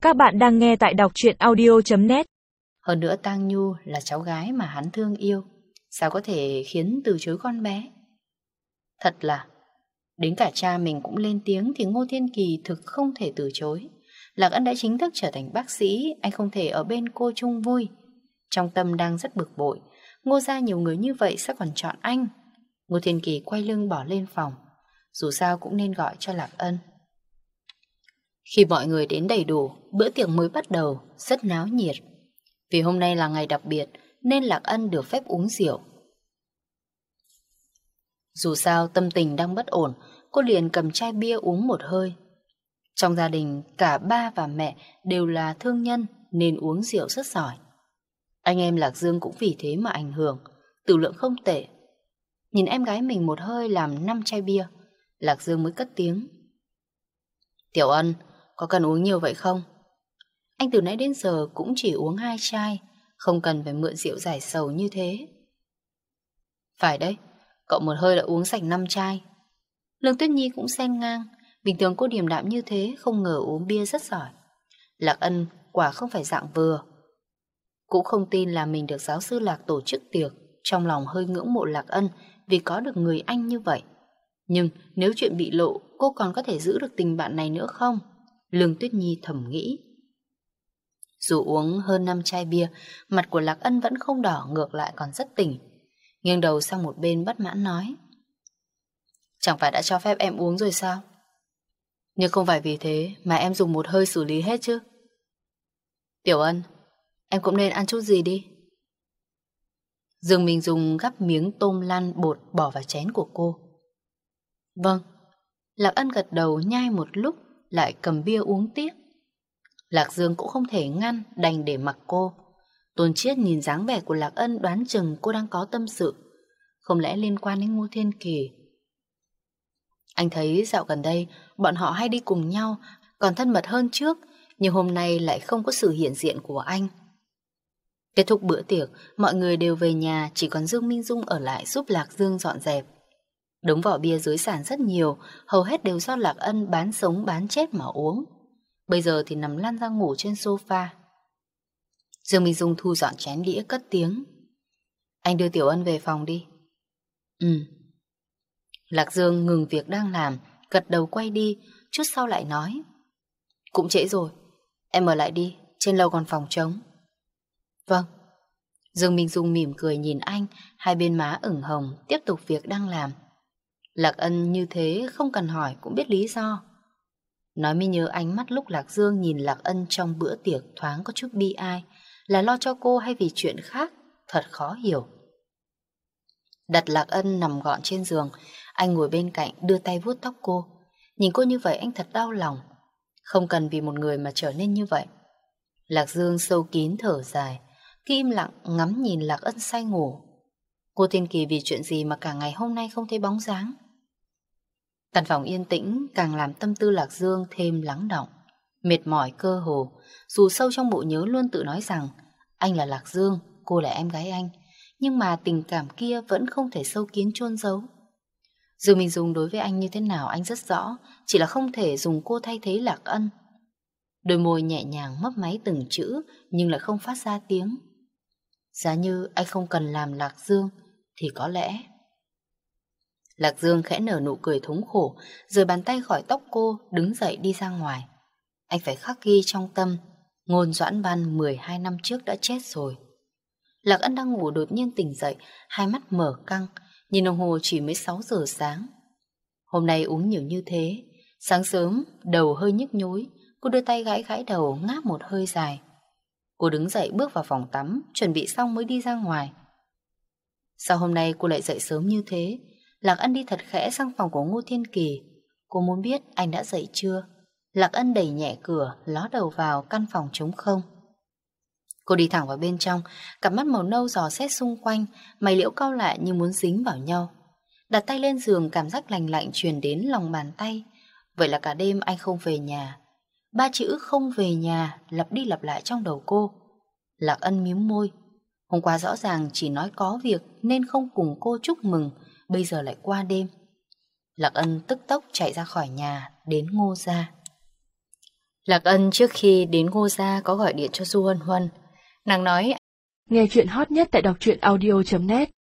Các bạn đang nghe tại đọc truyện audio.net. Hơn nữa Tang Nhu là cháu gái mà hắn thương yêu, sao có thể khiến từ chối con bé? Thật là, đến cả cha mình cũng lên tiếng thì Ngô Thiên Kỳ thực không thể từ chối. Lạc Ân đã chính thức trở thành bác sĩ, anh không thể ở bên cô chung vui. Trong tâm đang rất bực bội, Ngô gia nhiều người như vậy sao còn chọn anh? Ngô Thiên Kỳ quay lưng bỏ lên phòng, dù sao cũng nên gọi cho Lạc Ân. Khi mọi người đến đầy đủ, bữa tiệc mới bắt đầu, rất náo nhiệt. Vì hôm nay là ngày đặc biệt nên Lạc Ân được phép uống rượu. Dù sao tâm tình đang bất ổn, cô liền cầm chai bia uống một hơi. Trong gia đình, cả ba và mẹ đều là thương nhân nên uống rượu rất giỏi. Anh em Lạc Dương cũng vì thế mà ảnh hưởng, tử lượng không tệ. Nhìn em gái mình một hơi làm 5 chai bia, Lạc Dương mới cất tiếng. Tiểu Ân, có cần uống nhiều vậy không? Anh từ nãy đến giờ cũng chỉ uống 2 chai, không cần phải mượn rượu giải sầu như thế. Phải đấy, cậu một hơi đã uống sạch 5 chai. Lương Tuyết Nhi cũng xen ngang, bình thường cô điềm đạm như thế, không ngờ uống bia rất giỏi. Lạc Ân quả không phải dạng vừa. Cũng không tin là mình được giáo sư Lạc tổ chức tiệc, trong lòng hơi ngưỡng mộ Lạc Ân vì có được người anh như vậy. Nhưng nếu chuyện bị lộ, cô còn có thể giữ được tình bạn này nữa không? Lương Tuyết Nhi thầm nghĩ. Dù uống hơn 5 chai bia, mặt của Lạc Ân vẫn không đỏ, ngược lại còn rất tỉnh. Nghiêng đầu sang một bên bất mãn nói. Chẳng phải đã cho phép em uống rồi sao? Nhưng không phải vì thế mà em dùng một hơi xử lý hết chứ. Tiểu Ân, em cũng nên ăn chút gì đi. Dương Minh Dung gắp miếng tôm lăn bột bỏ vào chén của cô. Vâng. Lạc Ân gật đầu nhai một lúc, lại cầm bia uống tiếp. Lạc Dương cũng không thể ngăn, đành để mặc cô. Tôn Chiết nhìn dáng vẻ của Lạc Ân đoán chừng cô đang có tâm sự. Không lẽ liên quan đến Ngô Thiên Kỳ? Anh thấy dạo gần đây bọn họ hay đi cùng nhau, còn thân mật hơn trước, nhưng hôm nay lại không có sự hiện diện của anh. Kết thúc bữa tiệc, mọi người đều về nhà, chỉ còn Dương Minh Dung ở lại giúp Lạc Dương dọn dẹp. Đống vỏ bia dưới sàn rất nhiều, hầu hết đều do Lạc Ân bán sống bán chết mà uống. Bây giờ thì nằm lăn ra ngủ trên sofa. Dương Minh Dung thu dọn chén đĩa cất tiếng. Anh đưa Tiểu Ân về phòng đi. Lạc Dương ngừng việc đang làm, gật đầu quay đi, chút sau lại nói. Cũng trễ rồi, em ở lại đi, trên lầu còn phòng trống. Vâng. Dương Minh Dung mỉm cười nhìn anh, hai bên má ửng hồng, tiếp tục việc đang làm. Lạc Ân như thế không cần hỏi cũng biết lý do. Nói mới nhớ ánh mắt lúc Lạc Dương nhìn Lạc Ân trong bữa tiệc thoáng có chút bi ai, là lo cho cô hay vì chuyện khác, thật khó hiểu. Đặt Lạc Ân nằm gọn trên giường, anh ngồi bên cạnh đưa tay vuốt tóc cô. Nhìn cô như vậy anh thật đau lòng. Không cần vì một người mà trở nên như vậy. Lạc Dương sâu kín thở dài, khi im lặng ngắm nhìn Lạc Ân say ngủ. Cô Thiên Kỳ vì chuyện gì mà cả ngày hôm nay không thấy bóng dáng? Căn phòng yên tĩnh càng làm tâm tư Lạc Dương thêm lắng đọng, mệt mỏi cơ hồ. Dù sâu trong bộ nhớ luôn tự nói rằng anh là Lạc Dương, cô là em gái anh, nhưng mà tình cảm kia vẫn không thể sâu kín chôn giấu. Dương Minh Dung đối với anh như thế nào anh rất rõ, chỉ là không thể dùng cô thay thế Lạc Ân. Đôi môi nhẹ nhàng mấp máy từng chữ nhưng lại không phát ra tiếng. Giá như anh không cần làm Lạc Dương thì có lẽ... Lạc Dương khẽ nở nụ cười thống khổ, rời bàn tay khỏi tóc cô, đứng dậy đi ra ngoài. Anh phải khắc ghi trong tâm, Ngôn Doãn Văn 12 năm trước đã chết rồi. Lạc Ân đang ngủ đột nhiên tỉnh dậy, hai mắt mở căng, nhìn đồng hồ chỉ mới 6 giờ sáng. Hôm nay uống nhiều như thế, sáng sớm đầu hơi nhức nhối, cô đưa tay gãi gãi đầu, ngáp một hơi dài. Cô đứng dậy bước vào phòng tắm, chuẩn bị xong mới đi ra ngoài. Sao hôm nay cô lại dậy sớm như thế? Lạc Ân đi thật khẽ sang phòng của Ngô Thiên Kỳ. Cô muốn biết anh đã dậy chưa? Lạc Ân đẩy nhẹ cửa, ló đầu vào căn phòng trống không. Cô đi thẳng vào bên trong, cặp mắt màu nâu dò xét xung quanh, mày liễu cau lại như muốn dính vào nhau. Đặt tay lên giường, cảm giác lành lạnh truyền đến lòng bàn tay. Vậy là cả đêm anh không về nhà. 3 chữ không về nhà lặp đi lặp lại trong đầu cô. Lạc Ân mím môi. Hôm qua rõ ràng chỉ nói có việc nên không cùng cô chúc mừng, bây giờ lại qua đêm. Lạc Ân tức tốc chạy ra khỏi nhà, đến Ngô gia. Lạc Ân trước khi đến Ngô Gia có gọi điện cho Du Huân Huân. Nàng nói nghe chuyện hot nhất tại đọc truyện audio.net.